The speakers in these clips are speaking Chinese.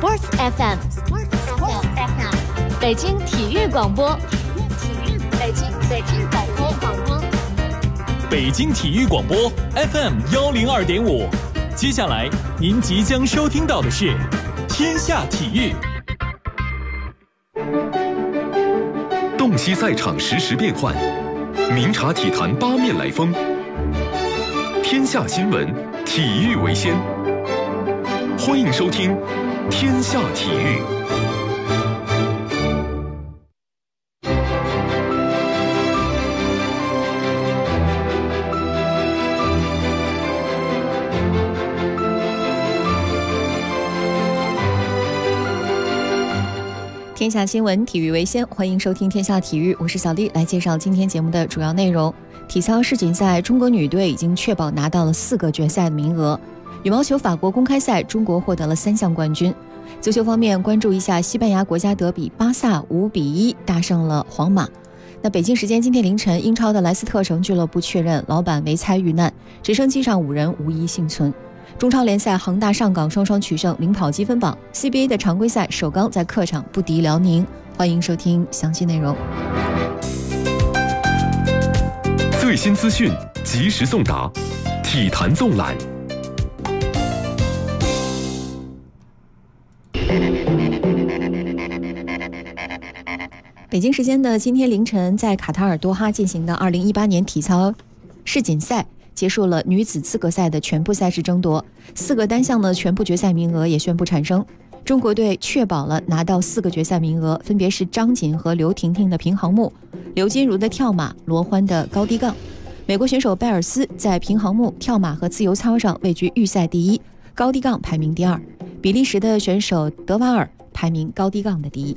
Sports FM， 北京体育广播，北京广播， 北京体育广播 FM 102.5。接下来您即将收听到的是天下体育。 洞悉赛场实时变幻，明察体坛八面来风。天下新闻，体育为先。欢迎收听天下体育。 天下新闻，体育为先，欢迎收听天下体育，我是小丽，来介绍今天节目的主要内容。体操世锦赛，中国女队已经确保拿到了4个决赛的名额。羽毛球法国公开赛，中国获得了3项冠军。足球方面，关注一下西班牙国家德比，巴萨5-1大胜了皇马。那北京时间今天凌晨，英超的莱斯特城俱乐部确认老板维猜遇难，直升机上5人无一幸存。中超联赛，恒大上港双双取胜，领跑积分榜。 CBA 的常规赛，首钢在客场不敌辽宁。欢迎收听详细内容。 最新资讯及时送达，体坛纵览。 北京时间的今天凌晨，在卡塔尔多哈进行的2018年体操世锦赛结束了女子资格赛的全部赛事争夺，4个单项的全部决赛名额也宣布产生。中国队确保了拿到4个决赛名额，分别是张锦和刘婷婷的平衡木、刘金如的跳马、罗欢的高低杠。美国选手拜尔斯在平衡木、跳马和自由操上位居预赛第1，高低杠排名第2。比利时的选手德瓦尔排名高低杠的第1。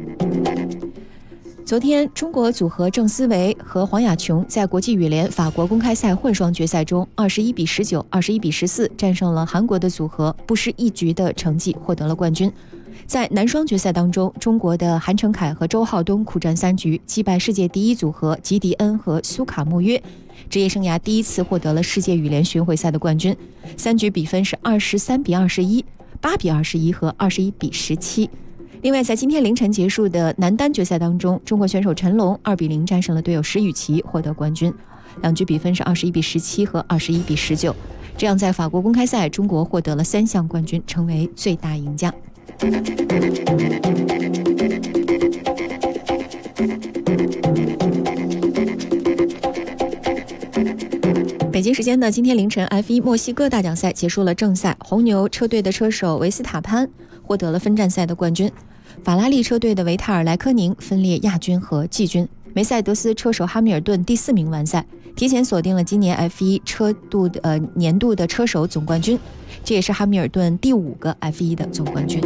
昨天，中国组合郑思维和黄雅琼在国际羽联法国公开赛混双决赛中21-19、21-14战胜了韩国的组合，不失一局的成绩获得了冠军。在男双决赛当中，中国的韩成凯和周浩东苦战3局，击败世界第1组合吉迪恩和苏卡穆约，职业生涯第1次获得了世界羽联巡回赛的冠军。3局比分是23-21、8-21和21-17。另外，在今天凌晨结束的男单决赛当中，中国选手陈龙2-0战胜了队友石宇奇，获得冠军。2局比分是21-17和21-19。这样，在法国公开赛，中国获得了3项冠军，成为最大赢家。北京时间的今天凌晨 F1 墨西哥大奖赛结束了正赛，红牛车队的车手维斯塔潘获得了分站赛的冠军，法拉利车队的维塔尔莱科宁分列亚军和季军，梅赛德斯车手哈密尔顿第4名完赛，提前锁定了今年 F1 年度的车手总冠军，这也是哈密尔顿第5个 F1 的总冠军。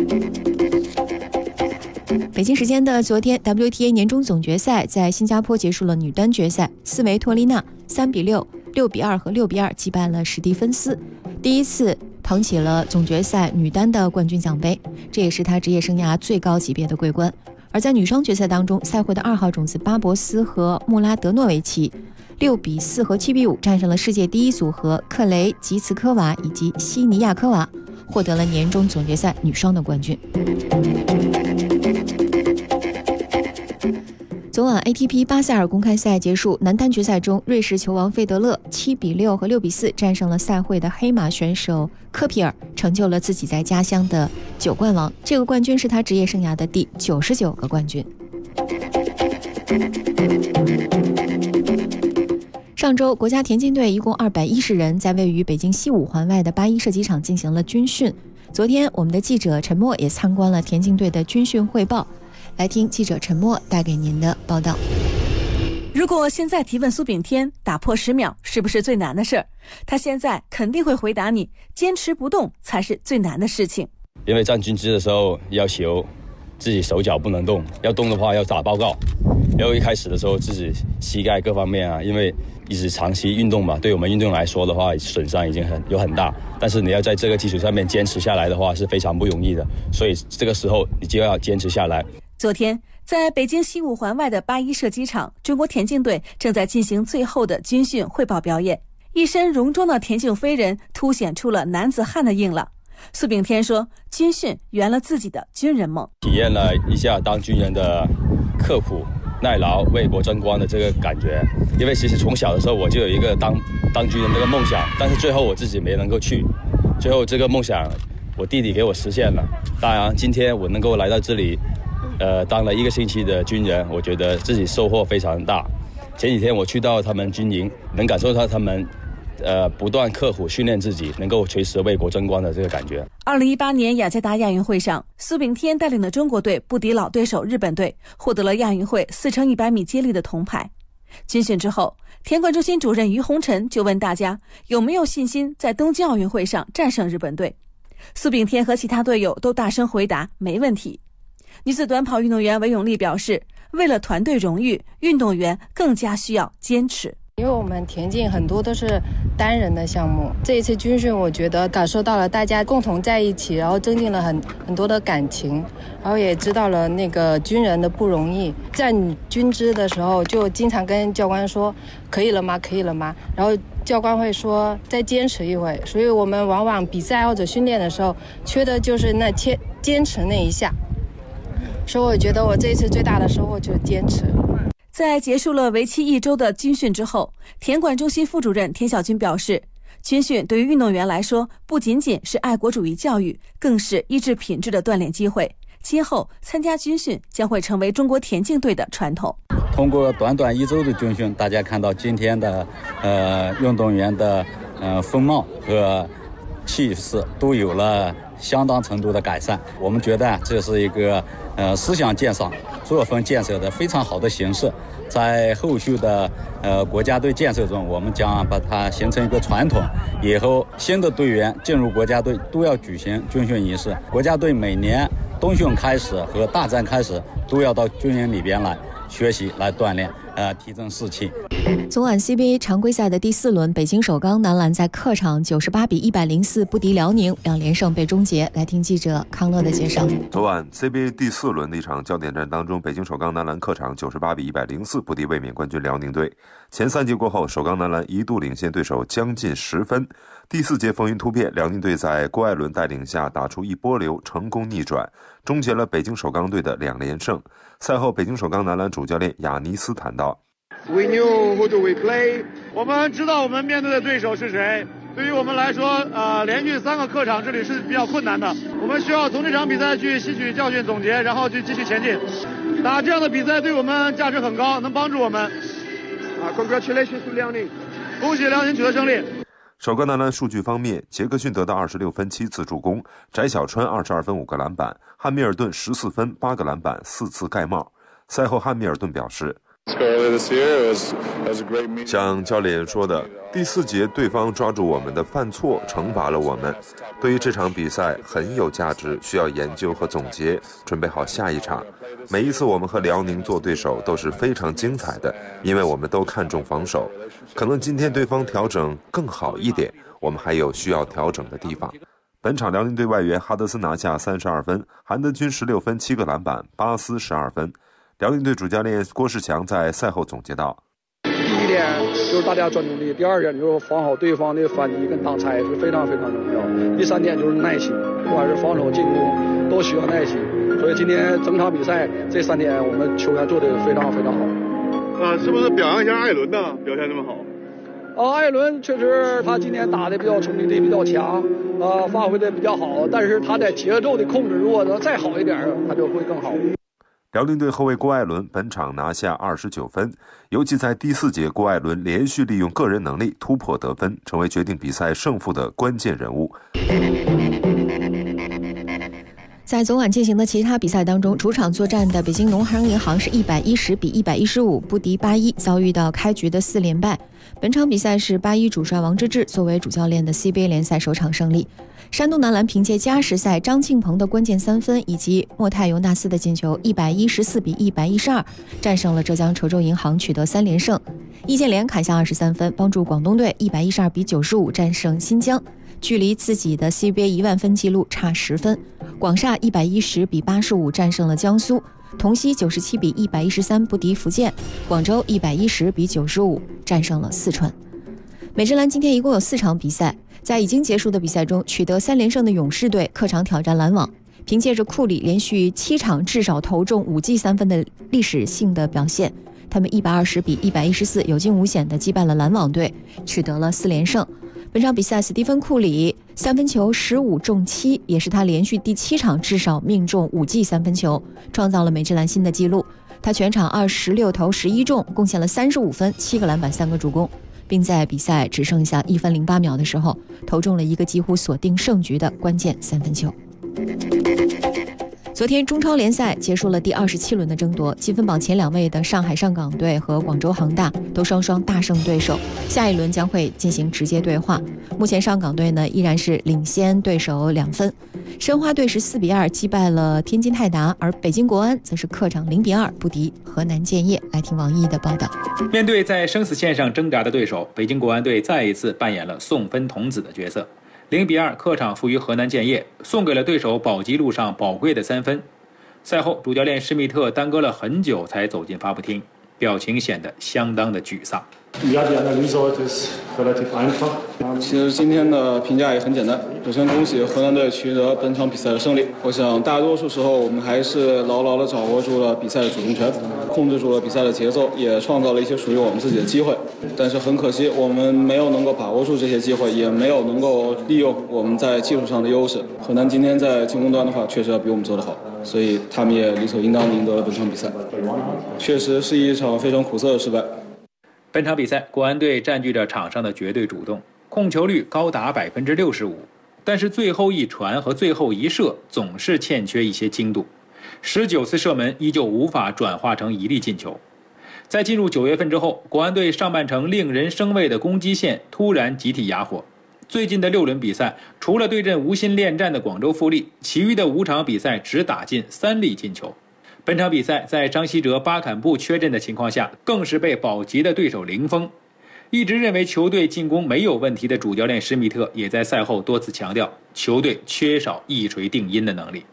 北京时间的昨天， WTA 年终总决赛在新加坡结束了女单决赛，斯维托利娜3-6、6-2和6-2击败了史蒂芬斯，第1次捧起了总决赛女单的冠军奖杯，这也是她职业生涯最高级别的桂冠。而在女双决赛当中，赛会的2号种子巴博斯和穆拉德诺维奇6-4和7-5战胜了世界第1组合克雷吉茨科娃以及西尼亚科娃，获得了年终总决赛女双的冠军。昨晚 ATP 巴塞尔公开赛结束，男单决赛中，瑞士球王费德勒7-6和6-4战胜了赛会的黑马选手科皮尔，成就了自己在家乡的9冠王。这个冠军是他职业生涯的第99个冠军。上周，国家田径队一共210人在位于北京西五环外的8·1射击场进行了军训。昨天，我们的记者陈默也参观了田径队的军训汇报。来听记者陈默带给您的报道。 如果现在提问苏炳添打破10秒是不是最难的事儿，他现在肯定会回答你，坚持不动才是最难的事情。 因为站军姿的时候要求自己手脚不能动，要动的话要打报告。然后一开始的时候自己膝盖各方面因为一直长期运动嘛，对我们运动来说的话损伤已经很大，但是你要在这个基础上面坚持下来的话是非常不容易的，所以这个时候你就要坚持下来。 昨天，在北京西五环外的8·1射击场，中国田径队正在进行最后的军训汇报表演。一身戎装的田径飞人凸显出了男子汉的硬朗。 苏炳添说，军训圆了自己的军人梦， 体验了一下当军人的刻苦耐劳、为国争光的这个感觉。因为其实从小的时候我就有一个当军人这个梦想，但是最后我自己没能够去，最后这个梦想我弟弟给我实现了。当然今天我能够来到这里当了1个星期的军人，我觉得自己收获非常大。前几天我去到他们军营，能感受到他们不断刻苦训练自己，能够随时为国争光的这个感觉。 2018年雅加达亚运会上，苏炳添带领的中国队不敌老对手日本队，获得了亚运会4×100米接力的铜牌。军训之后，田管中心主任于洪臣就问大家有没有信心在东京奥运会上战胜日本队。苏炳添和其他队友都大声回答没问题。女子短跑运动员韦永丽表示，为了团队荣誉，运动员更加需要坚持。 因为我们田径很多都是单人的项目，这一次军训我觉得感受到了大家共同在一起，然后增进了很多的感情，然后也知道了那个军人的不容易。在你军姿的时候就经常跟教官说可以了吗可以了吗，然后教官会说再坚持一会，所以我们往往比赛或者训练的时候缺的就是那坚持那一下。所以我觉得我这一次最大的收获就是坚持。 在结束了为期1周的军训之后，田管中心副主任田小军表示，军训对于运动员来说不仅仅是爱国主义教育，更是意志品质的锻炼机会。今后参加军训将会成为中国田径队的传统。 通过短短1周的军训，大家看到今天的运动员的风貌和气势都有了相当程度的改善。我们觉得这是一个思想建设、作风建设的非常好的形式。在后续的国家队建设中，我们将把它形成一个传统，以后新的队员进入国家队都要举行军训仪式。国家队每年冬训开始和大战开始都要到军营里边来学习、来锻炼，提振士气。 昨晚 CBA 常规赛的第4轮，北京首钢男篮在客场98比104不敌辽宁，2连胜被终结。来听记者康乐的介绍。 昨晚 CBA 第4轮的一场焦点战当中，北京首钢男篮客场98比104不敌卫冕冠军辽宁队。前3节过后，首钢男篮一度领先对手将近10分。第4节风云突变，辽宁队在郭艾伦带领下打出一波流，成功逆转，终结了北京首钢队的2连胜。赛后，北京首钢男篮主教练亚尼斯谈到 ：We knew who do we play。我们知道我们面对的对手是谁。对于我们来说，连续3个客场之旅是比较困难的。我们需要从这场比赛去吸取教训、总结，然后去继续前进。打这样的比赛对我们价值很高，能帮助我们。Congratulations to 辽宁，恭喜辽宁取得胜利。 首钢男篮数据方面，杰克逊得到26分7次助攻，翟小川22分5个篮板，汉密尔顿14分8个篮板4次盖帽。赛后汉密尔顿表示，像教练说的，第4节对方抓住我们的犯错，惩罚了我们。对于这场比赛很有价值，需要研究和总结，准备好下一场。每一次我们和辽宁做对手都是非常精彩的，因为我们都看重防守。可能今天对方调整更好一点，我们还有需要调整的地方。本场辽宁队外援哈德森拿下32分，韩德君16分7个篮板，巴斯12分。辽宁队主教练郭士强在赛后总结道： 第1点就是大家专注力，第2点就是防好对方的反击跟挡拆是非常非常重要，第3点就是耐心，不管是防守进攻都需要耐心。所以今天整场比赛这3点我们球员做的非常非常好。 是不是表扬一下艾伦呢？表现这么好？ 艾伦确实他今天打的比较冲击力比较强，发挥的比较好，但是他在节奏的控制如果能再好一点，他就会更好。 辽宁队后卫郭艾伦本场拿下29分，尤其在第4节，郭艾伦连续利用个人能力突破得分，成为决定比赛胜负的关键人物。 在昨晚进行的其他比赛当中，主场作战的北京农行银行是110比115不敌81，遭遇到开局的4连败。本场比赛是81主帅王治郅作为主教练的 CBA 联赛首场胜利。山东男篮凭借加时赛张庆鹏的关键3分以及莫泰尤纳斯的进球，114比112战胜了浙江稠州银行，取得3连胜。易建联砍下23分，帮助广东队112比95战胜新疆，距离自己的 CBA 1万分纪录差10分。广厦110比85战胜了江苏，同曦97比113不敌福建，广州110比95战胜了四川。 美职篮今天一共有4场比赛，在已经结束的比赛中取得3连胜的勇士队客场挑战篮网，凭借着库里连续7场至少投中5记3分的历史性的表现，他们120比114有惊无险地击败了篮网队，取得了4连胜。本场比赛斯蒂芬·库里3分球15中7，也是他连续第7场至少命中5记3分球，创造了美职篮新的纪录。他全场26投11中，贡献了35分、7个篮板、3个助攻，并在比赛只剩下1分08秒的时候，投中了一个几乎锁定胜局的关键3分球。昨天中超联赛结束了第27轮的争夺，积分榜前2位的上海上港队和广州恒大都双双大胜对手，下一轮将会进行直接对话。目前上港队呢依然是领先对手2分，申花队是4比2击败了天津泰达，而北京国安则是客场0比2不敌河南建业。来听王毅的报道。 面对在生死线上挣扎的对手，北京国安队再一次扮演了送分童子的角色。0比2客场负于河南建业，送给了对手保级路上宝贵的3分。赛后，主教练施密特耽搁了很久才走进发布厅，表情显得相当的沮丧。 其实今天的评价也很简单，首先恭喜河南队取得本场比赛的胜利。我想大多数时候我们还是牢牢地掌握住了比赛的主动权，控制住了比赛的节奏，也创造了一些属于我们自己的机会。但是很可惜，我们没有能够把握住这些机会，也没有能够利用我们在技术上的优势。河南今天在进攻端的话，确实要比我们做得好，所以他们也理所应当地赢得了本场比赛。确实是一场非常苦涩的失败。 本场比赛，国安队占据着场上的绝对主动，控球率高达65%，但是最后一传和最后一射总是欠缺一些精度，19次射门依旧无法转化成一粒进球。在进入9月份之后，国安队上半程令人生畏的攻击线突然集体哑火。最近的6轮比赛，除了对阵无心恋战的广州富力，其余的5场比赛只打进3粒进球。本场比赛在张稀哲、巴坎布缺阵的情况下，更是被保级的对手零封。一直认为球队进攻没有问题的主教练施密特也在赛后多次强调，球队缺少一锤定音的能力。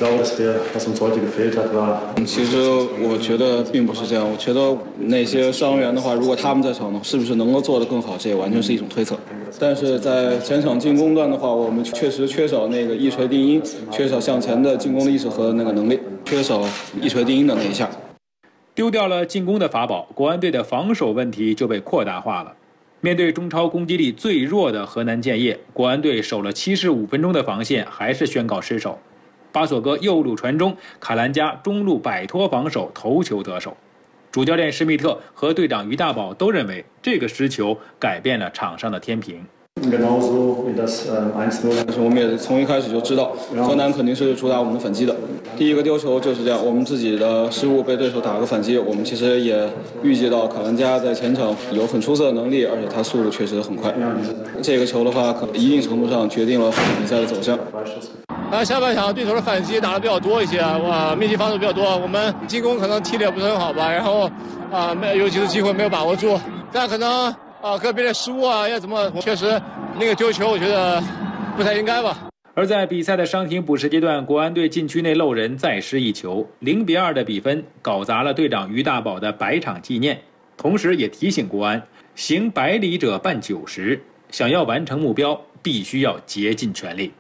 其实我觉得并不是这样，我觉得那些伤员的话，如果他们在场呢，是不是能够做得更好，这也完全是一种推测。但是在前场进攻端的话，我们确实缺少那个一锤定音，缺少向前的进攻的意识和那个能力，缺少一锤定音的那一下。 丢掉了进攻的法宝，国安队的防守问题就被扩大化了。面对中超攻击力最弱的河南建业，国安队守了75分钟的防线，还是宣告失守。巴索戈右路传中，卡兰加中路摆脱防守，头球得手。主教练施密特和队长于大宝都认为这个失球改变了场上的天平。 但是我们也从一开始就知道，河南肯定是主打我们的反击的。第一个丢球就是这样，我们自己的失误被对手打个反击。我们其实也预计到卡兰加在前场有很出色的能力，而且他速度确实很快。这个球的话，可能一定程度上决定了比赛的走向。 下半场对手的反击打得比较多一些，密集防守比较多，我们进攻可能踢得也不是很好吧，然后有几次机会没有把握住，但可能个别的失误要怎么，确实那个丢球我觉得不太应该吧。 而在比赛的伤停补时阶段，国安队禁区内漏人，再失一球，0比2的比分搞砸了队长于大宝的100场纪念，同时也提醒国安，行100里者半90，想要完成目标，必须要竭尽全力。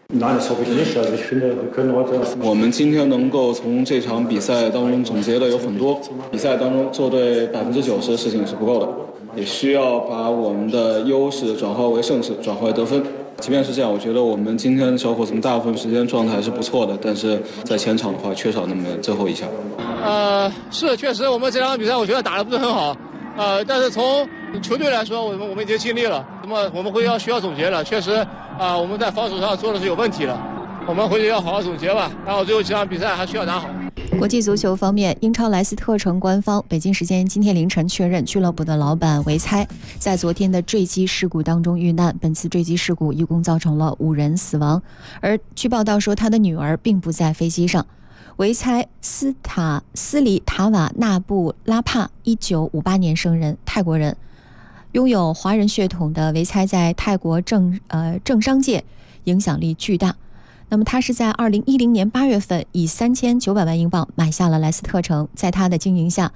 我们今天能够从这场比赛当中总结的有很多，比赛当中做对90%的事情是不够的，也需要把我们的优势转化为胜势，转化为得分。即便是这样，我觉得我们今天小伙子们大部分时间状态是不错的，但是在前场的话缺少那么最后一下。 是确实我们这场比赛我觉得打得不是很好，但是从球队来说，我们已经尽力了。那么我们需要总结了，确实我们在防守上做的是有问题了，我们回去要好好总结吧。然后最后几场比赛还需要打好。 国际足球方面，英超莱斯特城官方北京时间今天凌晨确认，俱乐部的老板维猜在昨天的坠机事故当中遇难。本次坠机事故一共造成了5人死亡，而据报道说他的女儿并不在飞机上。维猜斯里塔瓦纳布拉帕1958年生人，泰国人，拥有华人血统的维猜在泰国政商界影响力巨大。那么他是在2010年8月份以3900万英镑买下了莱斯特城，在他的经营下，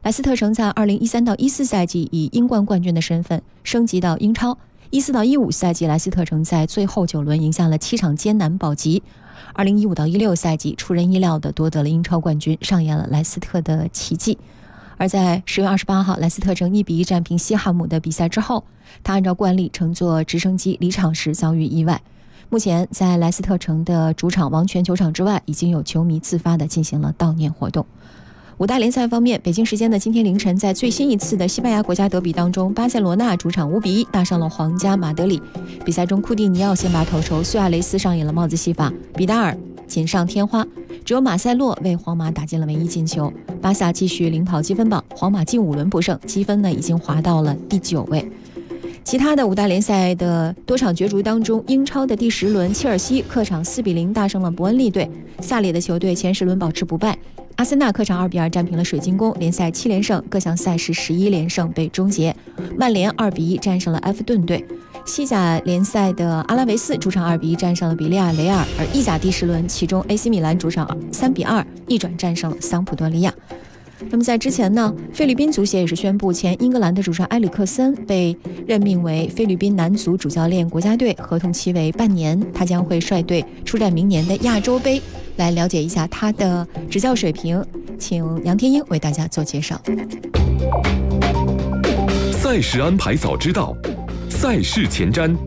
莱斯特城在2013到14赛季以英冠冠军的身份升级到英超，14到15赛季莱斯特城在最后9轮赢下了7场艰难保级，2015到16赛季出人意料地夺得了英超冠军，上演了莱斯特的奇迹。而在10月28号莱斯特城1比1战平西汉姆的比赛之后，他按照惯例乘坐直升机离场时遭遇意外。目前在莱斯特城的主场王权球场之外，已经有球迷自发地进行了悼念活动。五大联赛方面，北京时间的今天凌晨，在最新一次的西班牙国家德比当中，巴塞罗那主场5比1大胜了皇家马德里。比赛中，库蒂尼奥先把头筹，苏亚雷斯上演了帽子戏法，比达尔锦上添花，只有马塞洛为皇马打进了唯一进球。巴萨继续领跑积分榜，皇马近5轮不胜，积分呢已经滑到了第9位。其他的五大联赛的多场角逐当中，英超的第10轮，切尔西客场4比0大胜了伯恩利队，萨里的球队前10轮保持不败。阿森纳客场2比2战平了水晶宫，联赛7连胜，各项赛事11连胜被终结。曼联2比1战胜了埃弗顿队。西甲联赛的阿拉维斯主场2比1战胜了比利亚雷尔，而意甲第10轮，其中 AC 米兰主场3比2逆转战胜了桑普多利亚。那么在之前呢，菲律宾足协也是宣布，前英格兰的主帅埃里克森被任命为菲律宾男足主教练国家队，合同期为半年，他将会率队出战明年的亚洲杯。来了解一下他的执教水平，请杨天英为大家做介绍。 赛事安排早知道，赛事前瞻。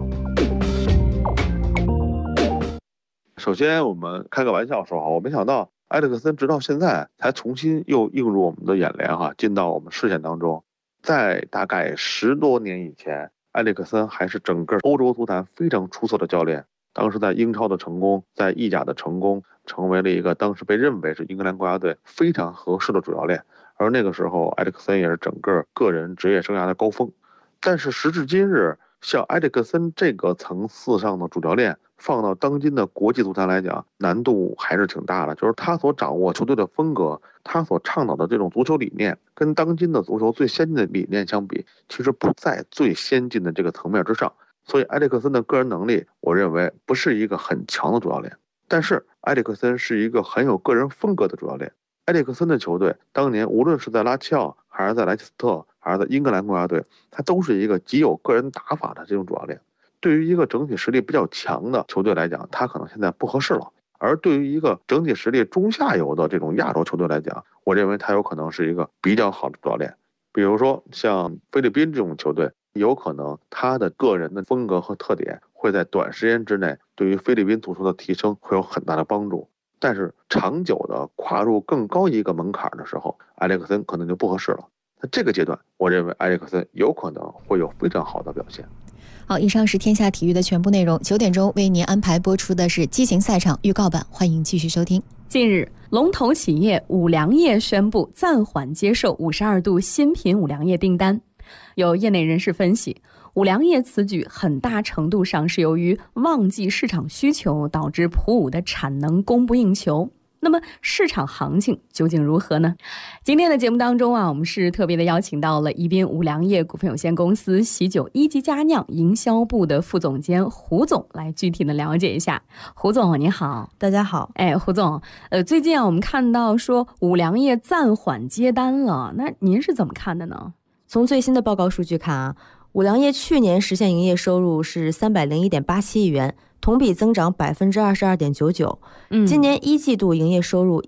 首先我们开个玩笑说，我没想到埃里克森直到现在才重新又映入我们的眼帘进到我们视线当中。在大概10多年以前，埃里克森还是整个欧洲足坛非常出色的教练，当时在英超的成功，在意甲的成功，成为了一个当时被认为是英格兰国家队非常合适的主教练。而那个时候埃里克森也是整个人职业生涯的高峰。但是时至今日，像埃里克森这个层次上的主教练放到当今的国际足坛来讲，难度还是挺大的。就是他所掌握球队的风格，他所倡导的这种足球理念，跟当今的足球最先进的理念相比，其实不在最先进的这个层面之上。所以埃里克森的个人能力，我认为不是一个很强的主教练。但是埃里克森是一个很有个人风格的主教练。埃里克森的球队当年无论是在拉齐奥，还是在莱切斯特，还是在英格兰国家队，他都是一个极有个人打法的这种主教练。对于一个整体实力比较强的球队来讲，他可能现在不合适了。而对于一个整体实力中下游的这种亚洲球队来讲，我认为他有可能是一个比较好的主教练。比如说像菲律宾这种球队，有可能他的个人的风格和特点会在短时间之内对于菲律宾足球的提升会有很大的帮助。但是长久的跨入更高一个门槛的时候，埃里克森可能就不合适了。在这个阶段，我认为埃里克森有可能会有非常好的表现。 好，以上是天下体育的全部内容。9点钟为您安排播出的是激情赛场预告版，欢迎继续收听。 近日，龙头企业五粮液宣布暂缓接受52度新品五粮液订单。有业内人士分析，五粮液此举很大程度上是由于旺季市场需求导致普五的产能供不应求。那么市场行情究竟如何呢？今天的节目当中我们是特别的邀请到了宜宾五粮液股份有限公司喜酒一级佳酿营销部的副总监胡总来具体的了解一下。胡总你好。 大家好。 胡总，最近我们看到说五粮液暂缓接单了，那您是怎么看的呢？ 从最新的报告数据看五粮液去年实现营业收入是301.87亿元，同比增长 22.99%。今年一季度营业收入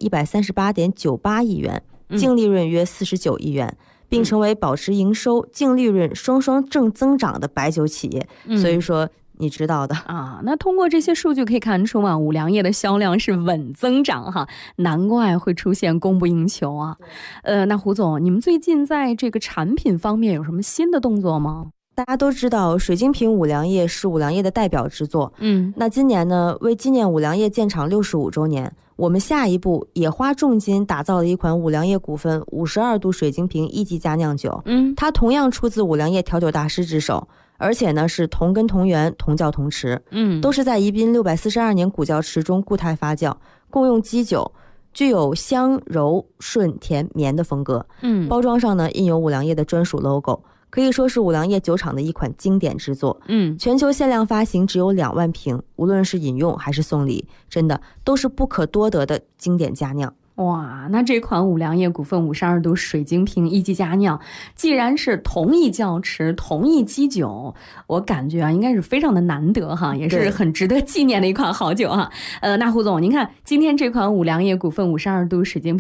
138.98亿元，净利润约49亿元，并成为保持营收、净利润双双正增长的白酒企业。所以说你知道的那通过这些数据可以看出五粮液的销量是稳增长难怪会出现供不应求那胡总，你们最近在这个产品方面有什么新的动作吗？ 大家都知道水晶瓶五粮液是五粮液的代表之作。那今年呢，为纪念五粮液建厂65周年，我们下一步也花重金打造了一款五粮液股份52度水晶瓶一级佳酿酒。它同样出自五粮液调酒大师之手，而且呢是同根同源同窖同池，都是在宜宾642年古窖池中固态发酵，共用基酒，具有香柔顺甜绵的风格。包装上呢印有五粮液的专属 logo， 可以说是五粮液酒厂的一款经典之作。全球限量发行只有2万瓶，无论是饮用还是送礼，真的都是不可多得的经典佳酿。 哇，那这款五粮液股份52度水晶瓶一级佳酿，既然是同一窖池、同一基酒，我感觉应该是非常的难得哈，也是很值得纪念的一款好酒哈。那胡总，您看今天这款五粮液股份52度水晶瓶